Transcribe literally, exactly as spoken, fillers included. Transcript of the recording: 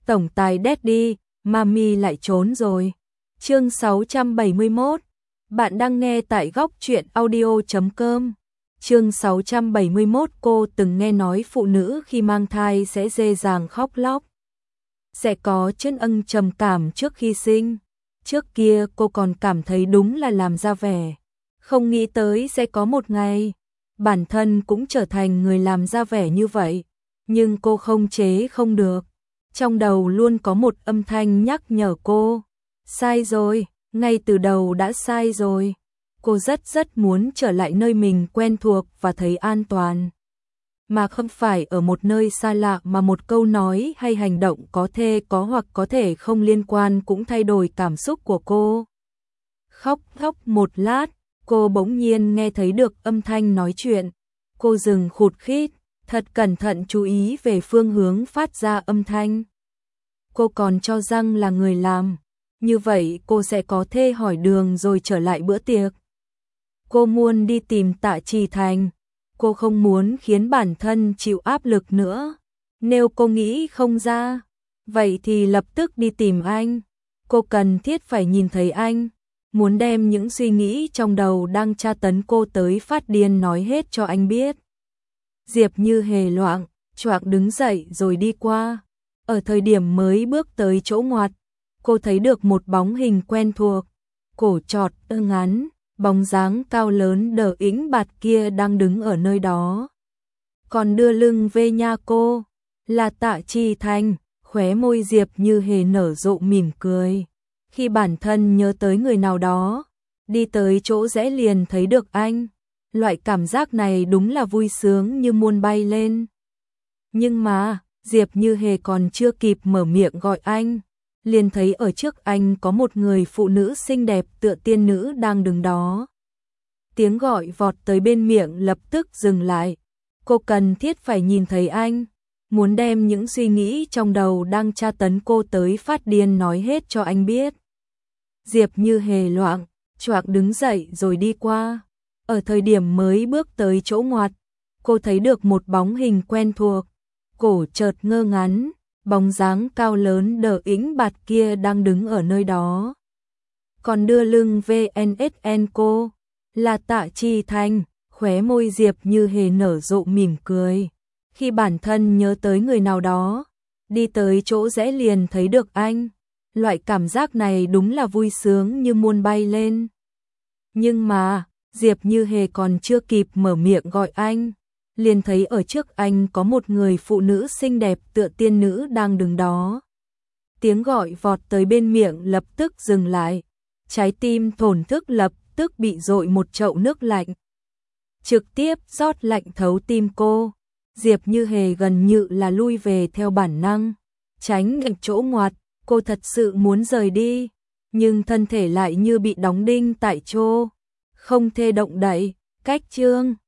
tổng tài Daddy, Mami lại trốn rồi. Chương sáu trăm bảy mươi mốt. Bạn đang nghe tại góc truyện audio chấm com. Chương sáu trăm bảy mươi mốt. Cô từng nghe nói phụ nữ khi mang thai sẽ dễ dàng khóc lóc, sẽ có chân âng trầm cảm trước khi sinh. Trước kia cô còn cảm thấy đúng là làm ra vẻ, không nghĩ tới sẽ có một ngày bản thân cũng trở thành người làm ra vẻ như vậy. Nhưng cô không chế không được, trong đầu luôn có một âm thanh nhắc nhở cô, sai rồi, ngay từ đầu đã sai rồi. Cô rất rất muốn trở lại nơi mình quen thuộc và thấy an toàn, mà không phải ở một nơi xa lạ mà một câu nói hay hành động có thể có hoặc có thể không liên quan cũng thay đổi cảm xúc của cô. Khóc khóc một lát, cô bỗng nhiên nghe thấy được âm thanh nói chuyện. Cô dừng khụt khít, thật cẩn thận chú ý về phương hướng phát ra âm thanh. Cô còn cho rằng là người làm, như vậy cô sẽ có thể hỏi đường rồi trở lại bữa tiệc. Cô muốn đi tìm Tạ Trì Thành. Cô không muốn khiến bản thân chịu áp lực nữa. Nếu cô nghĩ không ra, vậy thì lập tức đi tìm anh. Cô cần thiết phải nhìn thấy anh, muốn đem những suy nghĩ trong đầu đang tra tấn cô tới phát điên nói hết cho anh biết. Diệp Như Hề loạng choạng đứng dậy rồi đi qua. Ở thời điểm mới bước tới chỗ ngoặt, cô thấy được một bóng hình quen thuộc, cổ trọt ơ ngắn, bóng dáng cao lớn đờ ĩnh bạt kia đang đứng ở nơi đó. Còn đưa lưng về nhà cô là Tạ Trì Thành. Khóe môi Diệp Như Hề nở rộ mỉm cười. Khi bản thân nhớ tới người nào đó, đi tới chỗ rẽ liền thấy được anh. Loại cảm giác này đúng là vui sướng như muôn bay lên. Nhưng mà, Diệp Như Hề còn chưa kịp mở miệng gọi anh, liền thấy ở trước anh có một người phụ nữ xinh đẹp tựa tiên nữ đang đứng đó. Tiếng gọi vọt tới bên miệng lập tức dừng lại. Cô cần thiết phải nhìn thấy anh, muốn đem những suy nghĩ trong đầu đang tra tấn cô tới phát điên nói hết cho anh biết. Diệp Như Hề loạng choạng đứng dậy rồi đi qua. Ở thời điểm mới bước tới chỗ ngoặt, cô thấy được một bóng hình quen thuộc, cổ chợt ngơ ngắn, bóng dáng cao lớn đờ ĩnh bạt kia đang đứng ở nơi đó. Còn đưa lưng vê en ét en cô là Tạ Trì Thành. Khóe môi Diệp Như Hề nở rộ mỉm cười. Khi bản thân nhớ tới người nào đó, đi tới chỗ rẽ liền thấy được anh. Loại cảm giác này đúng là vui sướng như muôn bay lên. Nhưng mà, Diệp Như Hề còn chưa kịp mở miệng gọi anh, liền thấy ở trước anh có một người phụ nữ xinh đẹp tựa tiên nữ đang đứng đó. Tiếng gọi vọt tới bên miệng lập tức dừng lại. Trái tim thổn thức lập tức bị dội một chậu nước lạnh, trực tiếp rót lạnh thấu tim cô. Diệp Như Hề gần như là lui về theo bản năng, tránh ở chỗ ngoặt. Cô thật sự muốn rời đi, nhưng thân thể lại như bị đóng đinh tại chỗ, không thể động đậy. Cách chương